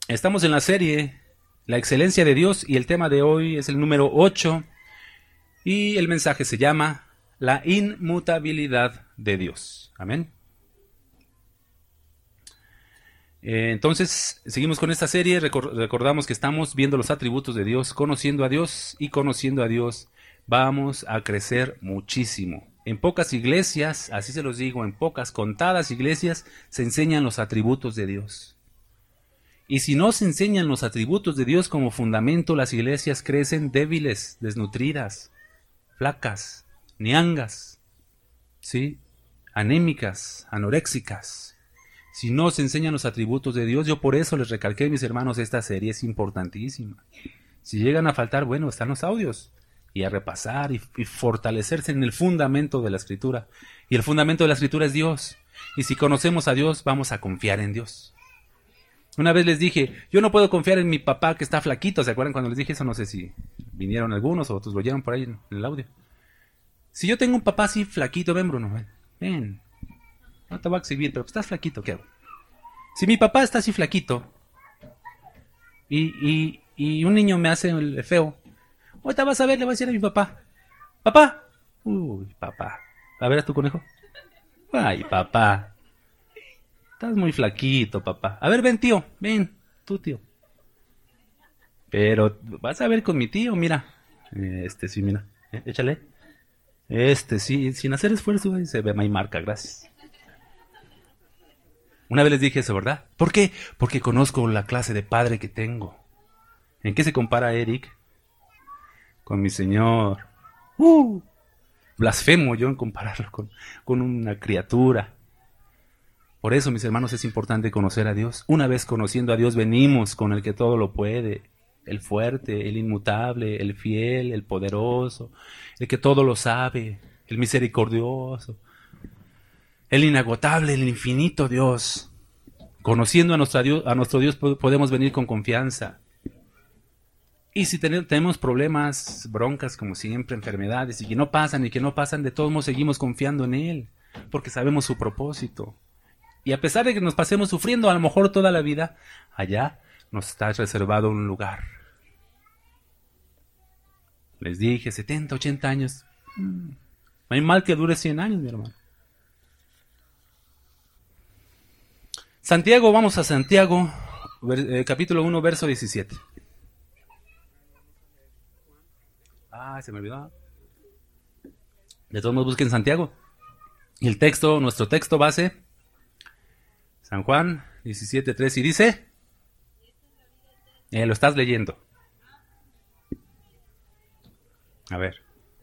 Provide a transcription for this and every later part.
Estamos en la serie La excelencia de Dios y el tema de hoy es el número 8 y el mensaje se llama La inmutabilidad de Dios. Amén. Entonces, seguimos con esta serie. Recordamos que estamos viendo los atributos de Dios, conociendo a Dios, y conociendo a Dios vamos a crecer muchísimo. En pocas iglesias, así se los digo, en pocas contadas iglesias se enseñan los atributos de Dios. Y si no se enseñan los atributos de Dios como fundamento, las iglesias crecen débiles, desnutridas, flacas, ñangas, ¿sí? Anémicas, anoréxicas. Si no se enseñan los atributos de Dios, yo por eso les recalqué, mis hermanos, esta serie es importantísima. Si llegan a faltar, bueno, están los audios, y a repasar y fortalecerse en el fundamento de la Escritura. Y el fundamento de la Escritura es Dios. Y si conocemos a Dios, vamos a confiar en Dios. Una vez les dije, yo no puedo confiar en mi papá que está flaquito. ¿Se acuerdan cuando les dije eso? No sé si vinieron algunos o otros lo oyeron por ahí en el audio. Si yo tengo un papá así flaquito, ven Bruno, ven. No te voy a exhibir, pero estás flaquito, ¿qué hago? Si mi papá está así flaquito y un niño me hace el feo, ahorita vas a ver, le voy a decir a mi papá, papá, uy, papá, a ver a tu conejo, ay, papá, estás muy flaquito, papá, a ver, ven tío, ven, tú tío, pero vas a ver con mi tío, mira, sí, mira, échale, sí, sin hacer esfuerzo, se ve, ahí marca, gracias. Una vez les dije eso, ¿verdad? ¿Por qué? Porque conozco la clase de padre que tengo. ¿En qué se compara Eric? Con mi Señor. Blasfemo yo en compararlo con una criatura. Por eso, mis hermanos, es importante conocer a Dios. Una vez conociendo a Dios, venimos con el que todo lo puede. El fuerte, el inmutable, el fiel, el poderoso, el que todo lo sabe, el misericordioso. El inagotable, el infinito Dios. Conociendo a nuestro Dios podemos venir con confianza. Y si tenemos problemas, broncas como siempre, enfermedades, y que no pasan, de todos modos seguimos confiando en Él, porque sabemos su propósito. Y a pesar de que nos pasemos sufriendo a lo mejor toda la vida, allá nos está reservado un lugar. Les dije, 70, 80 años. No hay mal que dure 100 años, mi hermano. Santiago, vamos a Santiago, capítulo 1, verso 17. Se me olvidó. De todos modos busquen Santiago. Y el texto, nuestro texto base, San Juan 17:3, y dice, lo estás leyendo. A ver.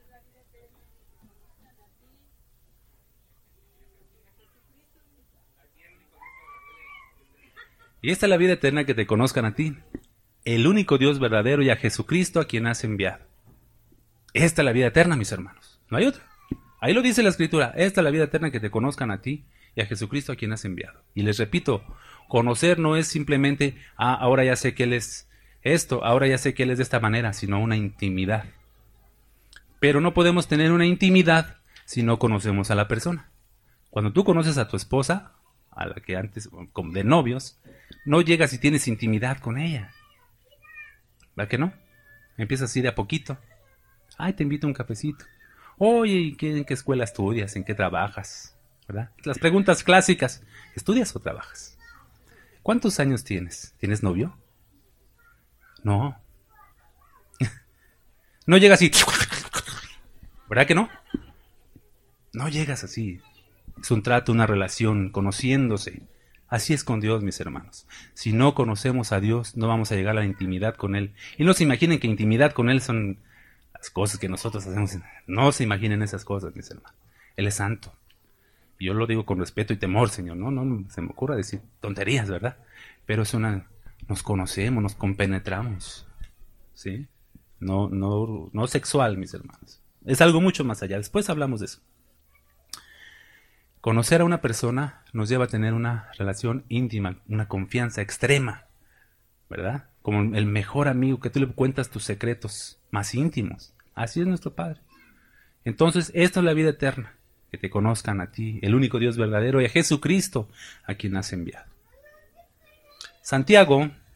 Y esta es la vida eterna, que te conozcan a ti, el único Dios verdadero, y a Jesucristo a quien has enviado. Esta es la vida eterna, mis hermanos. No hay otra. Ahí lo dice la Escritura. Esta es la vida eterna, que te conozcan a ti y a Jesucristo a quien has enviado. Y les repito, conocer no es simplemente, ahora ya sé que Él es esto, ahora ya sé que Él es de esta manera, sino una intimidad. Pero no podemos tener una intimidad si no conocemos a la persona. Cuando tú conoces a tu esposa, a la que antes, de novios, no llegas y tienes intimidad con ella. ¿Verdad que no? Empiezas a ir de a poquito. Ay, te invito a un cafecito. Oye, ¿en qué escuela estudias? ¿En qué trabajas? ¿Verdad? Las preguntas clásicas. ¿Estudias o trabajas? ¿Cuántos años tienes? ¿Tienes novio? No. No llegas así. ¿Verdad que no? No llegas así. Es un trato, una relación, conociéndose. Así es con Dios, mis hermanos. Si no conocemos a Dios, no vamos a llegar a la intimidad con Él. Y no se imaginen que intimidad con Él son las cosas que nosotros hacemos. No se imaginen esas cosas, mis hermanos. Él es santo. Y yo lo digo con respeto y temor, Señor. No se me ocurra decir tonterías, ¿verdad? Pero es nos conocemos, nos compenetramos. ¿Sí? No sexual, mis hermanos. Es algo mucho más allá. Después hablamos de eso. Conocer a una persona nos lleva a tener una relación íntima, una confianza extrema, ¿verdad? Como el mejor amigo, que tú le cuentas tus secretos más íntimos. Así es nuestro Padre. Entonces, esta es la vida eterna, que te conozcan a ti, el único Dios verdadero, y a Jesucristo, a quien has enviado. Santiago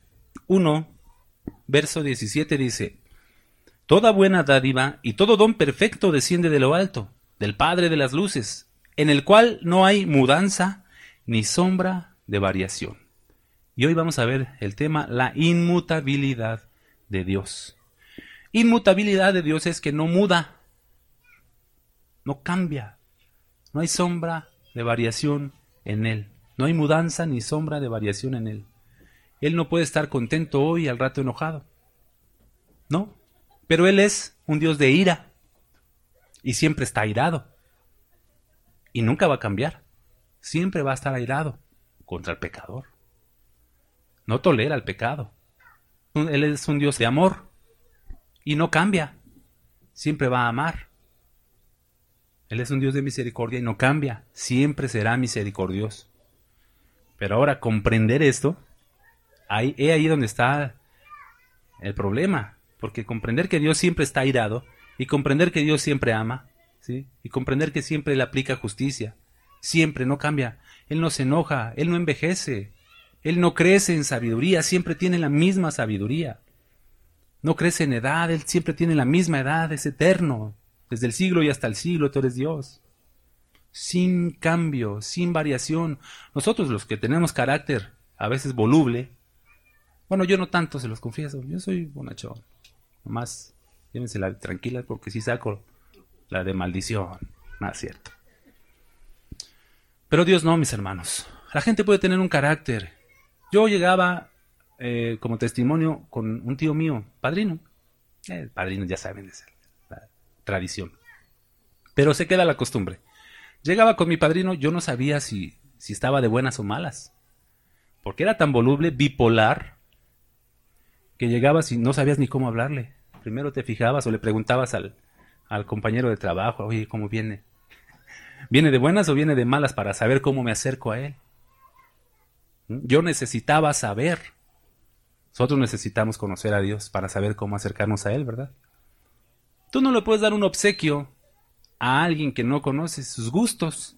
1, verso 17 dice: Toda buena dádiva y todo don perfecto desciende de lo alto, del Padre de las luces, en el cual no hay mudanza ni sombra de variación. Y hoy vamos a ver el tema, la inmutabilidad de Dios. Inmutabilidad de Dios es que no muda, no cambia, no hay sombra de variación en Él. No hay mudanza ni sombra de variación en Él. Él no puede estar contento hoy y al rato enojado. No, pero Él es un Dios de ira y siempre está airado. Y nunca va a cambiar. Siempre va a estar airado contra el pecador. No tolera el pecado. Él es un Dios de amor y no cambia. Siempre va a amar. Él es un Dios de misericordia y no cambia. Siempre será misericordioso. Pero ahora comprender esto, es ahí donde está el problema. Porque comprender que Dios siempre está airado y comprender que Dios siempre ama, ¿sí? Y comprender que siempre le aplica justicia, siempre no cambia. Él no se enoja, Él no envejece, Él no crece en sabiduría, siempre tiene la misma sabiduría. No crece en edad, Él siempre tiene la misma edad, es eterno. Desde el siglo y hasta el siglo tú eres Dios. Sin cambio, sin variación. Nosotros los que tenemos carácter a veces voluble, bueno, yo no tanto, se los confieso, yo soy bonachón. Nomás, llévensela tranquila porque sí saco la de maldición. Nada, cierto. Pero Dios no, mis hermanos. La gente puede tener un carácter. Yo llegaba como testimonio con un tío mío, padrino. Padrino, ya saben, es la tradición. Pero se queda la costumbre. Llegaba con mi padrino, yo no sabía si estaba de buenas o malas. Porque era tan voluble, bipolar, que llegabas y no sabías ni cómo hablarle. Primero te fijabas o le preguntabas al compañero de trabajo, oye, ¿cómo viene? ¿Viene de buenas o viene de malas para saber cómo me acerco a él? Yo necesitaba saber. Nosotros necesitamos conocer a Dios para saber cómo acercarnos a Él, ¿verdad? Tú no le puedes dar un obsequio a alguien que no conoces sus gustos.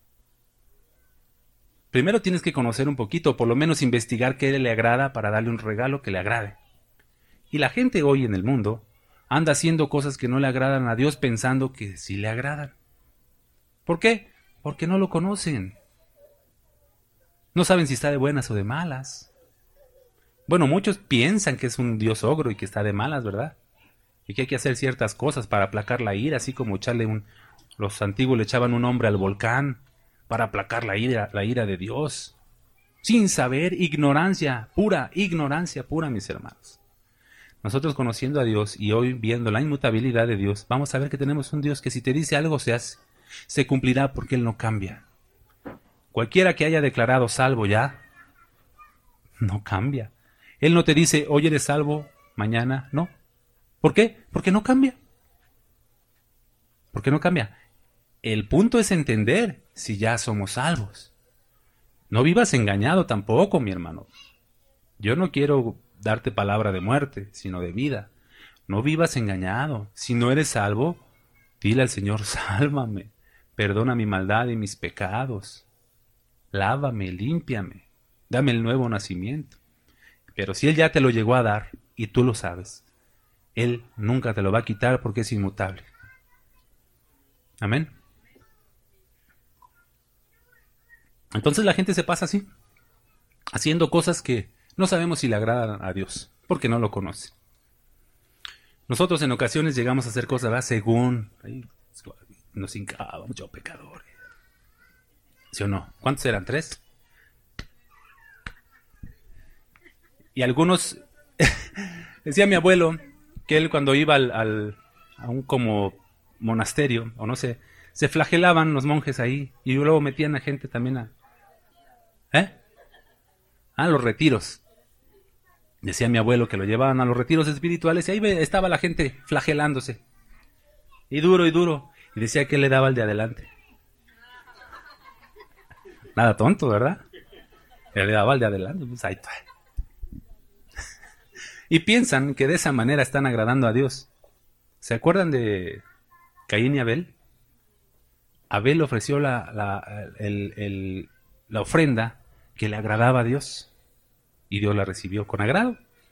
Primero tienes que conocer un poquito, o por lo menos investigar qué le agrada para darle un regalo que le agrade. Y la gente hoy en el mundo anda haciendo cosas que no le agradan a Dios pensando que sí le agradan. ¿Por qué? Porque no lo conocen. No saben si está de buenas o de malas. Bueno, muchos piensan que es un Dios ogro y que está de malas, ¿verdad? Y que hay que hacer ciertas cosas para aplacar la ira, así como los antiguos le echaban un hombre al volcán para aplacar la ira de Dios. Sin saber, ignorancia pura, mis hermanos. Nosotros conociendo a Dios y hoy viendo la inmutabilidad de Dios, vamos a ver que tenemos un Dios que si te dice algo se hace, se cumplirá porque Él no cambia. Cualquiera que haya declarado salvo ya, no cambia. Él no te dice, hoy eres salvo, mañana no. ¿Por qué? Porque no cambia. Porque no cambia. El punto es entender si ya somos salvos. No vivas engañado tampoco, mi hermano. Yo no quiero darte palabra de muerte, sino de vida. No vivas engañado. Si no eres salvo, dile al Señor, sálvame, perdona mi maldad y mis pecados. Lávame, límpiame, dame el nuevo nacimiento. Pero si Él ya te lo llegó a dar y tú lo sabes, Él nunca te lo va a quitar porque es inmutable. Amén. Entonces la gente se pasa así, haciendo cosas que no sabemos si le agradan a Dios, porque no lo conoce. Nosotros en ocasiones llegamos a hacer cosas, ¿verdad? Según nos hincábamos, yo pecadores. ¿Sí o no? ¿Cuántos eran? 3. Y algunos, decía mi abuelo, que él cuando iba a un como monasterio, o no sé, se flagelaban los monjes ahí, y luego metían a gente también a los retiros. Decía mi abuelo que lo llevaban a los retiros espirituales, y ahí estaba la gente flagelándose. Y duro, y decía que él le daba al de adelante. Nada tonto, ¿verdad? Él le daba al de adelante, pues ahí está. Y piensan que de esa manera están agradando a Dios. ¿Se acuerdan de Caín y Abel? Abel ofreció la ofrenda que le agradaba a Dios. Y Dios la recibió con agrado.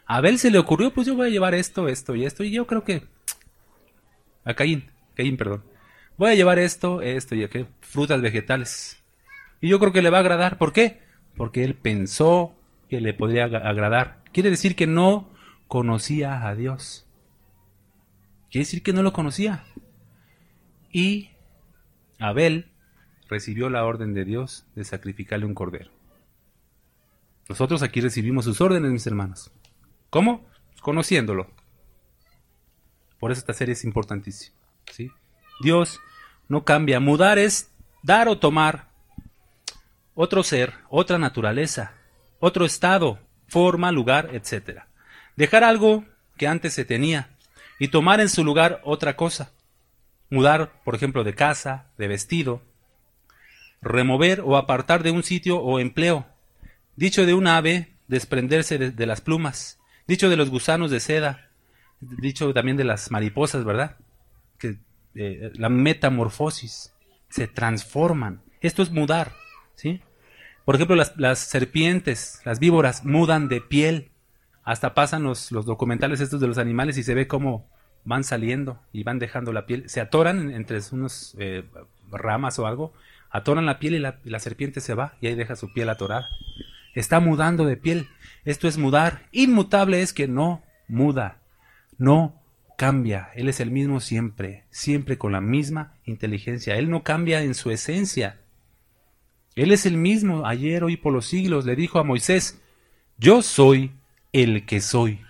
A Abel se le ocurrió, pues yo voy a llevar esto, esto y esto, y yo creo que a Caín, perdón. Voy a llevar esto y aquello, frutas vegetales. Y yo creo que le va a agradar. ¿Por qué? Porque él pensó que le podría agradar. Quiere decir que no conocía a Dios. Quiere decir que no lo conocía. Y Abel recibió la orden de Dios de sacrificarle un cordero. Nosotros aquí recibimos sus órdenes, mis hermanos. ¿Cómo? Conociéndolo. Por eso esta serie es importantísima, ¿sí? Dios no cambia. Mudar es dar o tomar otro ser, otra naturaleza, otro estado, forma, lugar, etc. Dejar algo que antes se tenía y tomar en su lugar otra cosa. Mudar, por ejemplo, de casa, de vestido. Remover o apartar de un sitio o empleo. Dicho de un ave, desprenderse de las plumas. Dicho de los gusanos de seda. Dicho también de las mariposas, ¿verdad? Que la metamorfosis, se transforman. Esto es mudar, ¿sí? Por ejemplo, las serpientes, las víboras, mudan de piel. Hasta pasan los documentales estos de los animales y se ve cómo van saliendo y van dejando la piel. Se atoran entre unos ramas o algo, atoran la piel y la serpiente se va y ahí deja su piel atorada. Está mudando de piel. Esto es mudar. Inmutable es que no muda. No cambia, Él es el mismo siempre, siempre con la misma inteligencia. Él no cambia en su esencia. Él es el mismo ayer, hoy, por los siglos. Le dijo a Moisés, yo soy el que soy.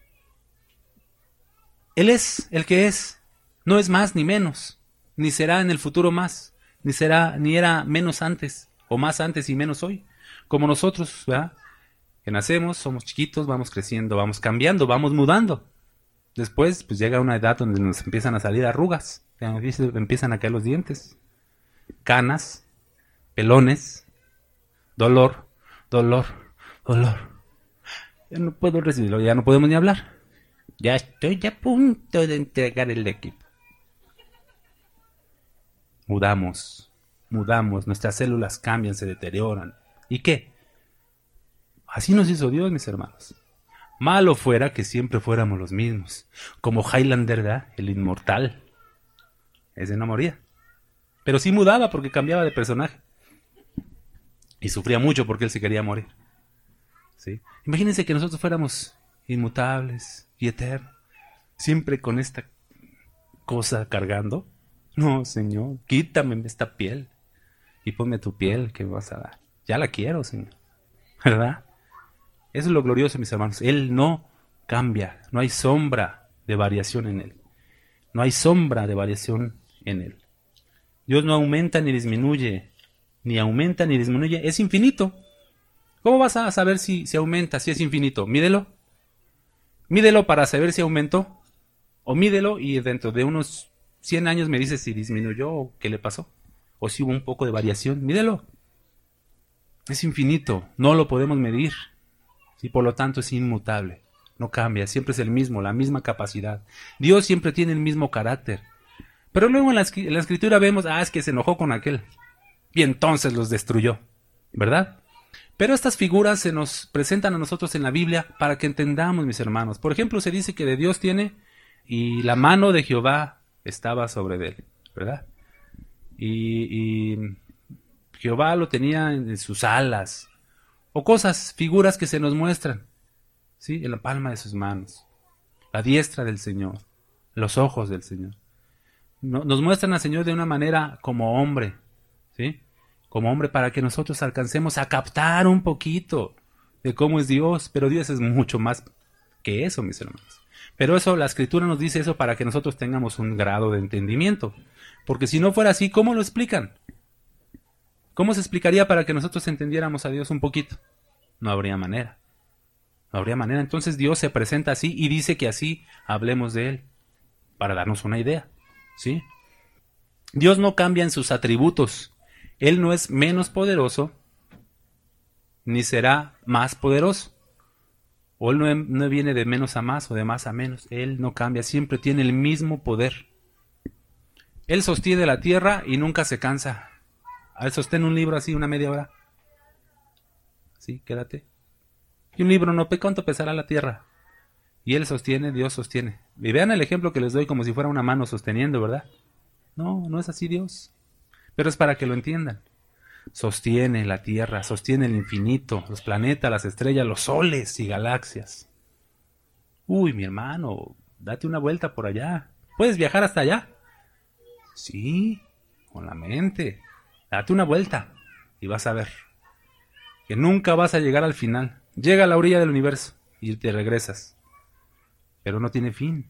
Él es el que es, no es más ni menos, ni será en el futuro más, ni era menos antes, o más antes y menos hoy, como nosotros, ¿verdad? Que nacemos, somos chiquitos, vamos creciendo, vamos cambiando, vamos mudando. Después, pues llega una edad donde nos empiezan a salir arrugas, empiezan a caer los dientes, canas, pelones, dolor. Ya no puedo recibirlo, ya no podemos ni hablar. Ya estoy a punto de entregar el equipo. Mudamos, nuestras células cambian, se deterioran. ¿Y qué? Así nos hizo Dios, mis hermanos. Malo fuera que siempre fuéramos los mismos. Como Highlander, ¿verdad? El inmortal. Ese no moría. Pero sí mudaba porque cambiaba de personaje. Y sufría mucho porque él se quería morir. ¿Sí? Imagínense que nosotros fuéramos inmutables y eternos. Siempre con esta cosa cargando. No, Señor, quítame esta piel. Y ponme tu piel que me vas a dar. Ya la quiero, Señor. ¿Verdad? Eso es lo glorioso, mis hermanos. Él no cambia. No hay sombra de variación en Él. No hay sombra de variación en Él. Dios no aumenta ni disminuye. Ni aumenta ni disminuye. Es infinito. ¿Cómo vas a saber si aumenta, si es infinito? Mídelo. Mídelo para saber si aumentó. O mídelo y dentro de unos 100 años me dices si disminuyó o qué le pasó. O si hubo un poco de variación. Mídelo. Es infinito. No lo podemos medir. Y por lo tanto es inmutable, no cambia, siempre es el mismo, la misma capacidad. Dios siempre tiene el mismo carácter. Pero luego en la escritura vemos, es que se enojó con aquel y entonces los destruyó, ¿verdad? Pero estas figuras se nos presentan a nosotros en la Biblia para que entendamos, mis hermanos. Por ejemplo, se dice que de Dios tiene y la mano de Jehová estaba sobre él, ¿verdad? Y Jehová lo tenía en sus alas. O cosas, figuras que se nos muestran, ¿sí? En la palma de sus manos, la diestra del Señor, los ojos del Señor. Nos muestran al Señor de una manera como hombre, ¿sí? Como hombre para que nosotros alcancemos a captar un poquito de cómo es Dios, pero Dios es mucho más que eso, mis hermanos. Pero eso, la Escritura nos dice eso para que nosotros tengamos un grado de entendimiento, porque si no fuera así, ¿cómo lo explican? ¿Cómo se explicaría para que nosotros entendiéramos a Dios un poquito? No habría manera. No habría manera. Entonces Dios se presenta así y dice que así hablemos de Él, para darnos una idea, ¿sí? Dios no cambia en sus atributos. Él no es menos poderoso, ni será más poderoso. O Él no viene de menos a más o de más a menos. Él no cambia, siempre tiene el mismo poder. Él sostiene la tierra y nunca se cansa. Él sostiene un libro así, una media hora. Sí, quédate. Y un libro no, ¿cuánto pesará la tierra? Y Él sostiene, Dios sostiene. Y vean el ejemplo que les doy como si fuera una mano sosteniendo, ¿verdad? No, no es así Dios. Pero es para que lo entiendan. Sostiene la tierra, sostiene el infinito, los planetas, las estrellas, los soles y galaxias. Uy, mi hermano, date una vuelta por allá. ¿Puedes viajar hasta allá? Sí, con la mente. Date una vuelta y vas a ver que nunca vas a llegar al final. Llega a la orilla del universo y te regresas. Pero no tiene fin.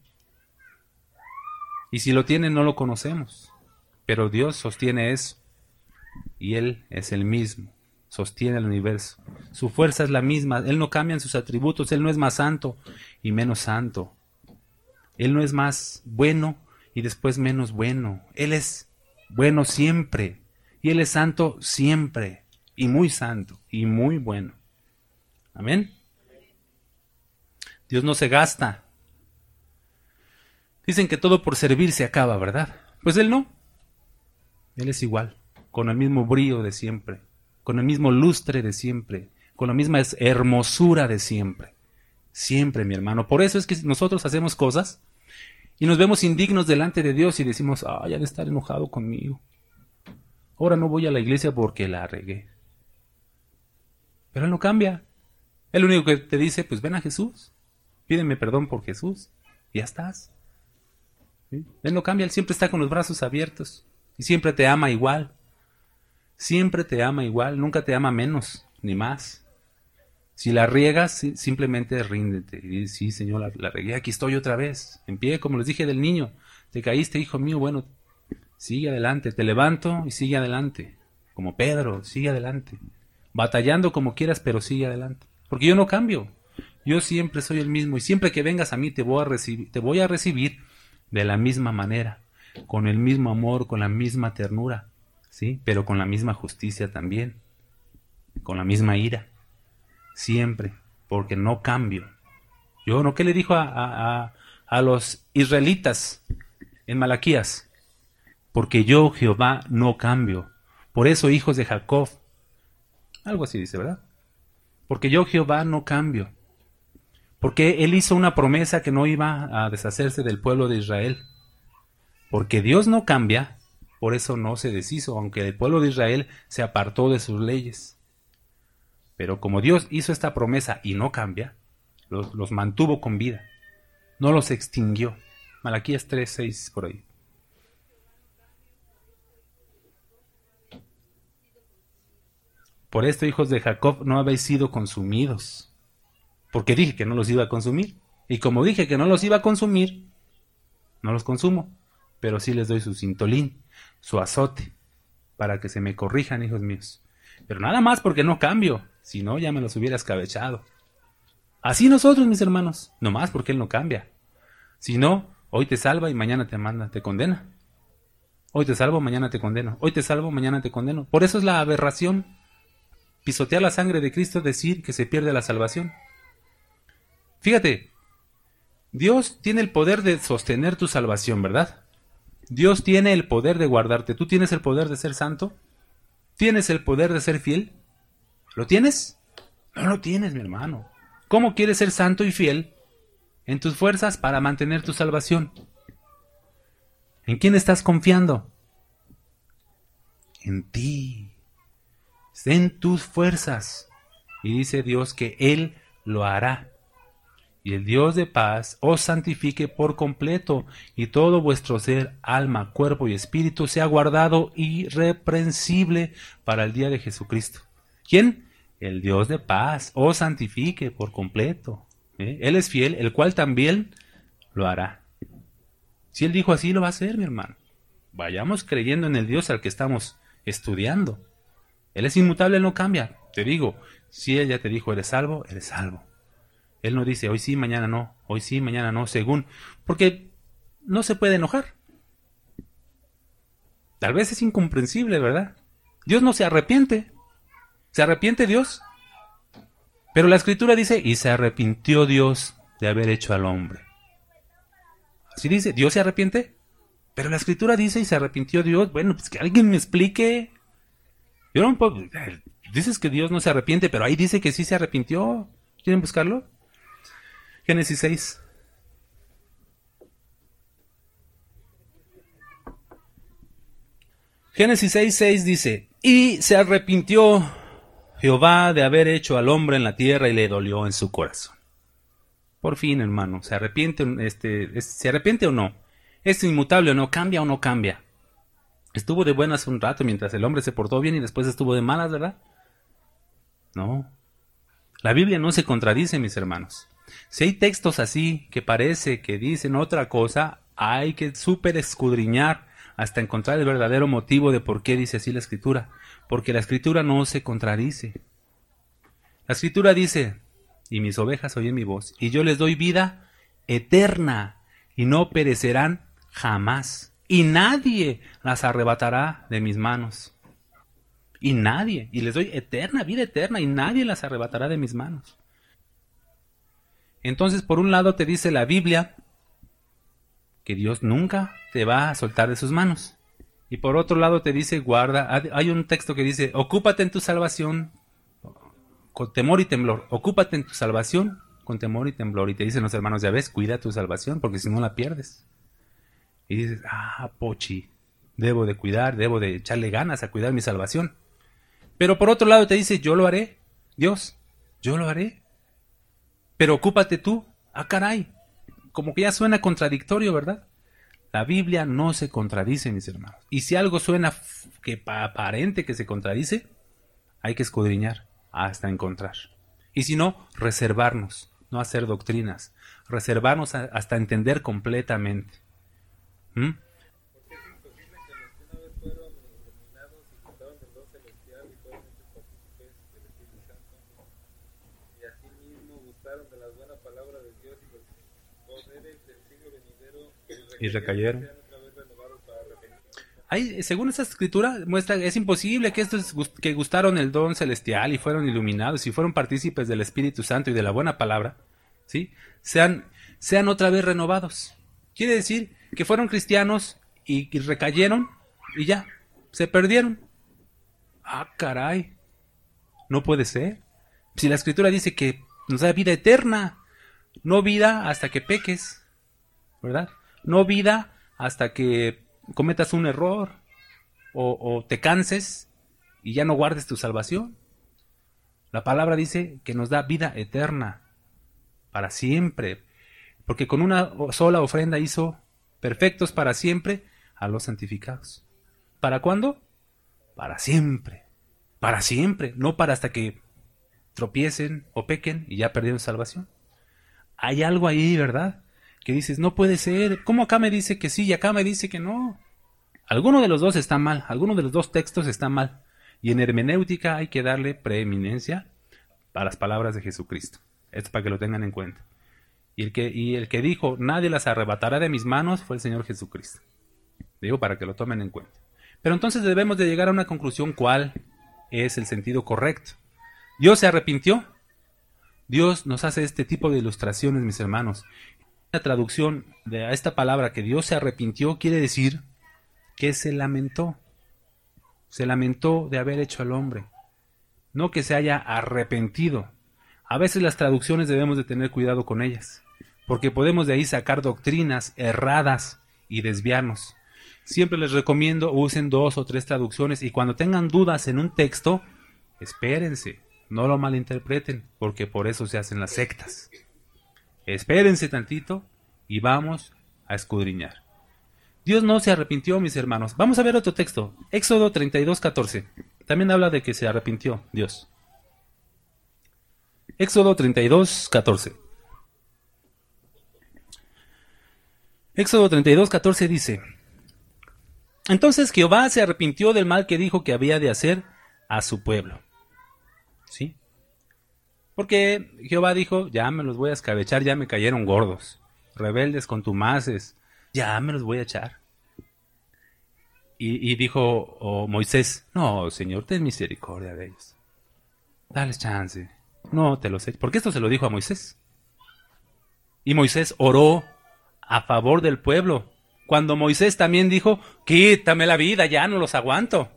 Y si lo tiene, no lo conocemos. Pero Dios sostiene eso. Y Él es el mismo. Sostiene el universo. Su fuerza es la misma. Él no cambia en sus atributos. Él no es más santo y menos santo. Él no es más bueno y después menos bueno. Él es bueno siempre. Y Él es santo siempre. Y muy santo y muy bueno. Amén. Dios no se gasta. Dicen que todo por servir se acaba, ¿verdad? Pues Él no. Él es igual, con el mismo brillo de siempre, con el mismo lustre de siempre, con la misma hermosura de siempre. Siempre, mi hermano. Por eso es que nosotros hacemos cosas y nos vemos indignos delante de Dios y decimos, ay, ha de estar enojado conmigo. Ahora no voy a la iglesia porque la regué. Pero Él no cambia. Él lo único que te dice, pues ven a Jesús, pídeme perdón por Jesús y ya estás. ¿Sí? Él no cambia, Él siempre está con los brazos abiertos y siempre te ama igual. Siempre te ama igual, nunca te ama menos ni más. Si la riegas, simplemente ríndete y dices, sí, Señor, la regué, aquí estoy otra vez, en pie, como les dije del niño. Te caíste, hijo mío, bueno, sigue adelante, te levanto y sigue adelante. Como Pedro, sigue adelante. Batallando como quieras, pero sigue adelante. Porque yo no cambio. Yo siempre soy el mismo y siempre que vengas a mí te voy a recibir de la misma manera, con el mismo amor, con la misma ternura, ¿sí? Pero con la misma justicia también, con la misma ira. Siempre, porque no cambio. Yo no, ¿qué le dijo a los israelitas en Malaquías? Porque yo, Jehová, no cambio. Por eso, hijos de Jacob, algo así dice, ¿verdad? Porque yo, Jehová, no cambio. Porque Él hizo una promesa que no iba a deshacerse del pueblo de Israel. Porque Dios no cambia, por eso no se deshizo, aunque el pueblo de Israel se apartó de sus leyes. Pero como Dios hizo esta promesa y no cambia, los mantuvo con vida. No los extinguió. Malaquías 3:6 por ahí. Por esto, hijos de Jacob, no habéis sido consumidos. Porque dije que no los iba a consumir. Y como dije que no los iba a consumir, no los consumo. Pero sí les doy su cintolín, su azote, para que se me corrijan, hijos míos. Pero nada más porque no cambio. Si no, ya me los hubiera escabechado. Así nosotros, mis hermanos. No más porque Él no cambia. Si no, hoy te salva y mañana te condena. Hoy te salvo, mañana te condeno. Hoy te salvo, mañana te condeno. Por eso es la aberración. Pisotear la sangre de Cristo, decir que se pierde la salvación. Fíjate, Dios tiene el poder de sostener tu salvación, ¿verdad? Dios tiene el poder de guardarte. ¿Tú tienes el poder de ser santo? ¿Tienes el poder de ser fiel? ¿Lo tienes? No lo tienes, mi hermano. ¿Cómo quieres ser santo y fiel en tus fuerzas para mantener tu salvación? ¿En quién estás confiando? En ti. En tus fuerzas. Y dice Dios que Él lo hará. Y el Dios de paz os santifique por completo, y todo vuestro ser, alma, cuerpo y espíritu sea guardado irreprensible para el día de Jesucristo. ¿Quién? El Dios de paz os santifique por completo. Él es fiel, el cual también lo hará. Si Él dijo así, lo va a hacer, mi hermano. Vayamos creyendo en el Dios al que estamos estudiando. Él es inmutable, Él no cambia. Te digo, si Él ya te dijo, eres salvo, eres salvo. Él no dice, hoy sí, mañana no, hoy sí, mañana no, según, porque no se puede enojar. Tal vez es incomprensible, ¿verdad? Dios no se arrepiente. ¿Se arrepiente Dios? Pero la Escritura dice, y se arrepintió Dios de haber hecho al hombre. Así dice, ¿Dios se arrepiente? Pero la Escritura dice, y se arrepintió Dios. Bueno, pues que alguien me explique. Yo no puedo... Dices que Dios no se arrepiente, pero ahí dice que sí se arrepintió. ¿Quieren buscarlo? Génesis 6, Génesis 6:6 dice, y se arrepintió Jehová de haber hecho al hombre en la tierra y le dolió en su corazón. Por fin, hermano, ¿se arrepiente o no? ¿Es inmutable o no? ¿Cambia o no cambia? Estuvo de buenas un rato mientras el hombre se portó bien y después estuvo de malas, ¿verdad? No. La Biblia no se contradice, mis hermanos. Si hay textos así que parece que dicen otra cosa, hay que súper escudriñar hasta encontrar el verdadero motivo de por qué dice así la Escritura. Porque la Escritura no se contradice. La Escritura dice, y mis ovejas oyen mi voz, y yo les doy vida eterna, y no perecerán jamás, y nadie las arrebatará de mis manos. Y nadie, y les doy vida eterna, y nadie las arrebatará de mis manos. Entonces, por un lado te dice la Biblia que Dios nunca te va a soltar de sus manos. Y por otro lado te dice, guarda, hay un texto que dice, ocúpate en tu salvación con temor y temblor. Ocúpate en tu salvación con temor y temblor. Y te dicen los hermanos, ya ves, cuida tu salvación, porque si no la pierdes. Y dices, pochi, debo de cuidar, debo de echarle ganas a cuidar mi salvación. Pero por otro lado te dice, yo lo haré, Dios, yo lo haré. Pero ocúpate tú. Caray, como que ya suena contradictorio, ¿verdad? La Biblia no se contradice, mis hermanos. Y si algo suena que aparente que se contradice, hay que escudriñar hasta encontrar. Y si no, reservarnos, no hacer doctrinas, reservarnos hasta entender completamente. ¿Mm? Porque es imposible que los que una vez fueron iluminados y gustaron del don celestial y fueron hechos partícipes del Espíritu Santo, y asimismo gustaron de la buena palabra de Dios y los poderes del siglo venidero, Y recayeron. sean otra vez renovados para arrepentimiento. Según esta escritura, muestra es imposible que estos que gustaron el don celestial y fueron iluminados y fueron partícipes del Espíritu Santo y de la buena palabra, ¿sí? sean otra vez renovados. Quiere decir que fueron cristianos y recayeron y ya, se perdieron. Caray, no puede ser. Si la escritura dice que nos da vida eterna, no vida hasta que peques, ¿verdad? No vida hasta que cometas un error o te canses y ya no guardes tu salvación. La palabra dice que nos da vida eterna para siempre, porque con una sola ofrenda hizo perfectos para siempre a los santificados. ¿Para cuándo? Para siempre, no para hasta que tropiecen o pequen y ya perdieron salvación. Hay algo ahí, ¿verdad? Que dices, no puede ser, ¿cómo acá me dice que sí y acá me dice que no? Alguno de los dos está mal, alguno de los dos textos está mal. Y en hermenéutica hay que darle preeminencia a las palabras de Jesucristo. Esto para que lo tengan en cuenta. Y el que dijo, nadie las arrebatará de mis manos, fue el Señor Jesucristo. Digo, para que lo tomen en cuenta. Pero entonces debemos de llegar a una conclusión, ¿cuál es el sentido correcto? ¿Dios se arrepintió? Dios nos hace este tipo de ilustraciones, mis hermanos. La traducción de esta palabra que Dios se arrepintió quiere decir que se lamentó. Se lamentó de haber hecho al hombre. No que se haya arrepentido. A veces las traducciones debemos de tener cuidado con ellas, porque podemos de ahí sacar doctrinas erradas y desviarnos. Siempre les recomiendo usen 2 o 3 traducciones y cuando tengan dudas en un texto, espérense, no lo malinterpreten, porque por eso se hacen las sectas. Espérense tantito y vamos a escudriñar. Dios no se arrepintió, mis hermanos. Vamos a ver otro texto. Éxodo 32:14. También habla de que se arrepintió Dios. Éxodo 32:14. Éxodo 32:14 dice: Entonces Jehová se arrepintió del mal que dijo que había de hacer a su pueblo. ¿Sí? Porque Jehová dijo, ya me los voy a escabechar, ya me cayeron gordos, rebeldes, contumaces, ya me los voy a echar. Y dijo Moisés, no, Señor, ten misericordia de ellos. Dales chance, no te los eches. Porque esto se lo dijo a Moisés. Y Moisés oró a favor del pueblo. Cuando Moisés también dijo, quítame la vida, ya no los aguanto.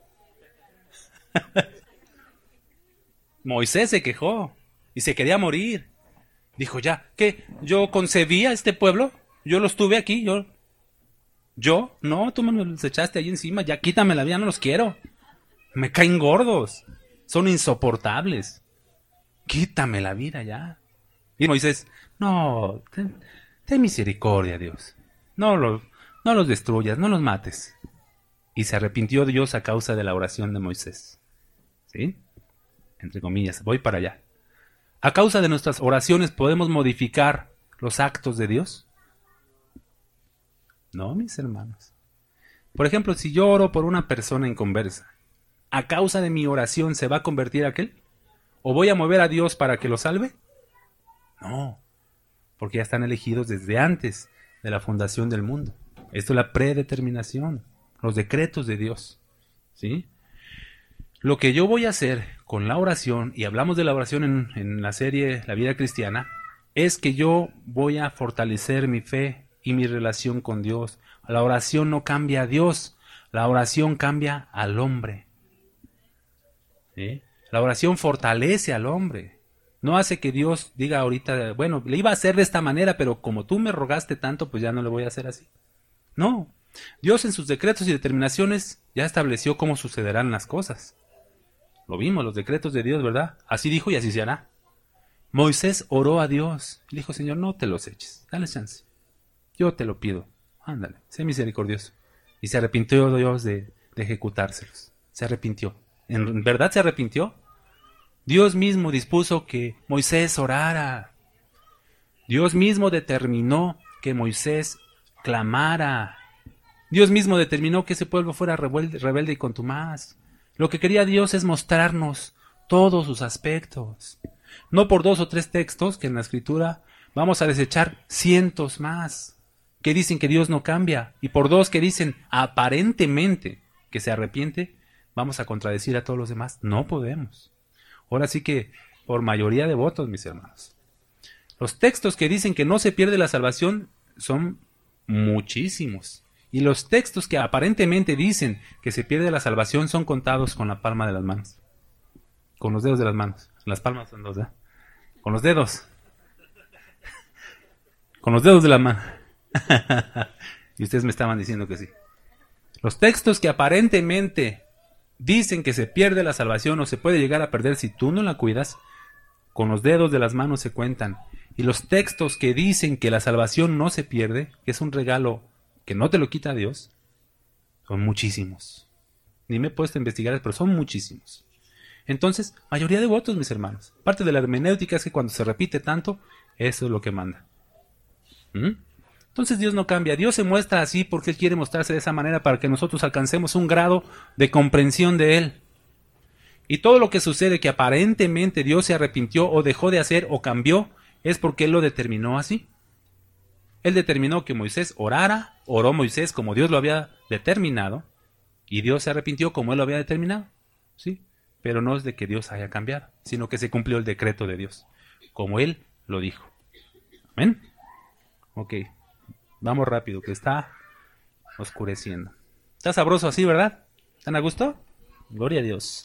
Moisés se quejó y se quería morir. Dijo, ya, ¿qué? ¿Yo concebí a este pueblo? ¿Yo los tuve aquí? ¿Yo? No, tú me los echaste ahí encima, ya quítamela, ya no los quiero. Me caen gordos, son insoportables. Quítame la vida ya. Y Moisés, no, ten misericordia, Dios. No los destruyas, no los mates. Y se arrepintió Dios a causa de la oración de Moisés. ¿Sí? Entre comillas, voy para allá. ¿A causa de nuestras oraciones podemos modificar los actos de Dios? No, mis hermanos. Por ejemplo, si yo oro por una persona inconversa, ¿a causa de mi oración se va a convertir aquel? ¿O voy a mover a Dios para que lo salve? No, porque ya están elegidos desde antes de la fundación del mundo. Esto es la predeterminación, los decretos de Dios. ¿Sí? Lo que yo voy a hacer con la oración, y hablamos de la oración en la serie La Vida Cristiana, es que yo voy a fortalecer mi fe y mi relación con Dios. La oración no cambia a Dios, la oración cambia al hombre. ¿Sí? La oración fortalece al hombre. No hace que Dios diga ahorita, bueno, le iba a hacer de esta manera, pero como tú me rogaste tanto, pues ya no le voy a hacer así. No, Dios en sus decretos y determinaciones ya estableció cómo sucederán las cosas. Lo vimos, los decretos de Dios, ¿verdad? Así dijo y así se hará. Moisés oró a Dios. Le dijo, Señor, no te los eches, dale chance. Yo te lo pido. Ándale, sé misericordioso. Y se arrepintió Dios de ejecutárselos. Se arrepintió. ¿En verdad se arrepintió? Dios mismo dispuso que Moisés orara. Dios mismo determinó que Moisés clamara. Dios mismo determinó que ese pueblo fuera rebelde y contumaz. Lo que quería Dios es mostrarnos todos sus aspectos. No por 2 o 3 textos que en la Escritura vamos a desechar cientos más que dicen que Dios no cambia, y por 2 que dicen aparentemente que se arrepiente, vamos a contradecir a todos los demás. No podemos. Ahora sí que por mayoría de votos, mis hermanos. Los textos que dicen que no se pierde la salvación son muchísimos. Y los textos que aparentemente dicen que se pierde la salvación son contados con la palma de las manos. Con los dedos de las manos. Las palmas son 2, ¿eh? Con los dedos. Con los dedos de la mano. Y ustedes me estaban diciendo que sí. Los textos que aparentemente dicen que se pierde la salvación o se puede llegar a perder si tú no la cuidas, con los dedos de las manos se cuentan. Y los textos que dicen que la salvación no se pierde, que es un regalo que no te lo quita Dios, son muchísimos. Ni me he puesto a investigar, pero son muchísimos. Entonces, mayoría de votos, mis hermanos. Parte de la hermenéutica es que cuando se repite tanto, eso es lo que manda. Entonces Dios no cambia. Dios se muestra así porque Él quiere mostrarse de esa manera para que nosotros alcancemos un grado de comprensión de Él. Y todo lo que sucede que aparentemente Dios se arrepintió o dejó de hacer o cambió, es porque Él lo determinó así. Él determinó que Moisés orara, oró Moisés como Dios lo había determinado, y Dios se arrepintió como Él lo había determinado. ¿Sí? Pero no es de que Dios haya cambiado, sino que se cumplió el decreto de Dios, como Él lo dijo. ¿Amén? Ok, vamos rápido, que está oscureciendo. Está sabroso así, ¿verdad? ¿Están a gusto? Gloria a Dios.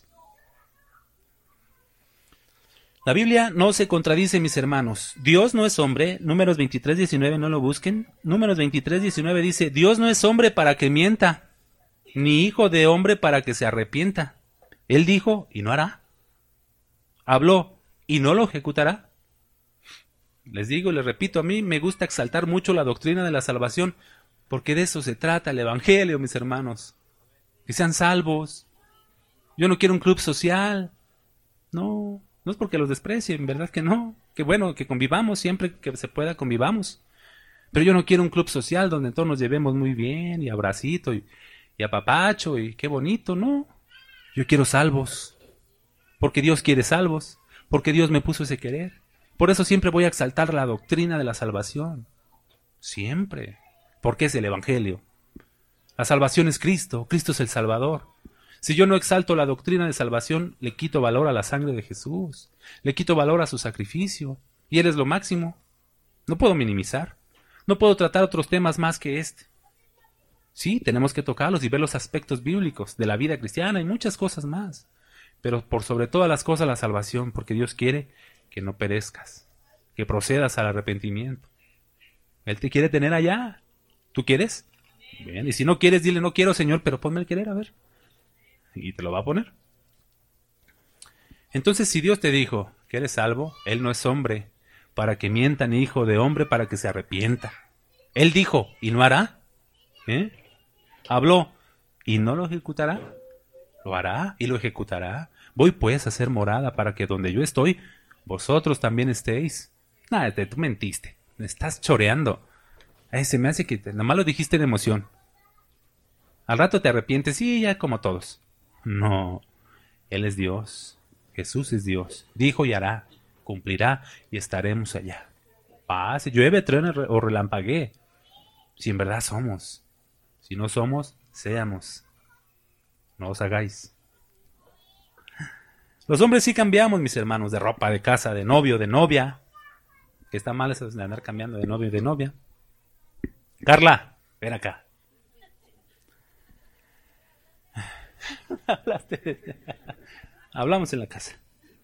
La Biblia no se contradice, mis hermanos. Dios no es hombre. Números 23:19, no lo busquen. Números 23:19 dice, Dios no es hombre para que mienta, ni hijo de hombre para que se arrepienta. Él dijo, y no hará. Habló, y no lo ejecutará. Les digo, les repito, a mí me gusta exaltar mucho la doctrina de la salvación, porque de eso se trata el Evangelio, mis hermanos. Que sean salvos. Yo no quiero un club social. No. No es porque los desprecien, ¿verdad que no? Que bueno, que convivamos, siempre que se pueda convivamos. Pero yo no quiero un club social donde todos nos llevemos muy bien, y abracito, y apapacho, y qué bonito, no. Yo quiero salvos, porque Dios quiere salvos, porque Dios me puso ese querer. Por eso siempre voy a exaltar la doctrina de la salvación. Siempre. Porque es el Evangelio. La salvación es Cristo, Cristo es el Salvador. Si yo no exalto la doctrina de salvación, le quito valor a la sangre de Jesús, le quito valor a su sacrificio, y Él es lo máximo. No puedo minimizar, no puedo tratar otros temas más que este. Sí, tenemos que tocarlos y ver los aspectos bíblicos de la vida cristiana y muchas cosas más, pero por sobre todas las cosas la salvación, porque Dios quiere que no perezcas, que procedas al arrepentimiento. Él te quiere tener allá. ¿Tú quieres? Bien, y si no quieres, dile, no quiero, Señor, pero ponme el querer, a ver. Y te lo va a poner. Entonces, si Dios te dijo que eres salvo, Él no es hombre para que mienta, ni hijo de hombre para que se arrepienta. Él dijo, ¿y no hará? Habló, ¿y no lo ejecutará? Lo hará y lo ejecutará. Voy pues a hacer morada para que donde yo estoy, vosotros también estéis. Nada, tú mentiste, me estás choreando. Se me hace que nada más lo dijiste de emoción. Al rato te arrepientes y ya como todos. No, Él es Dios. Jesús es Dios. Dijo y hará. Cumplirá y estaremos allá. Pase, llueve, truene o relampaguee. Si en verdad somos. Si no somos, seamos. No os hagáis. Los hombres sí cambiamos, mis hermanos, de ropa, de casa, de novio, de novia. Que está mal eso de andar cambiando de novio y de novia. Carla, ven acá. Hablamos en la casa.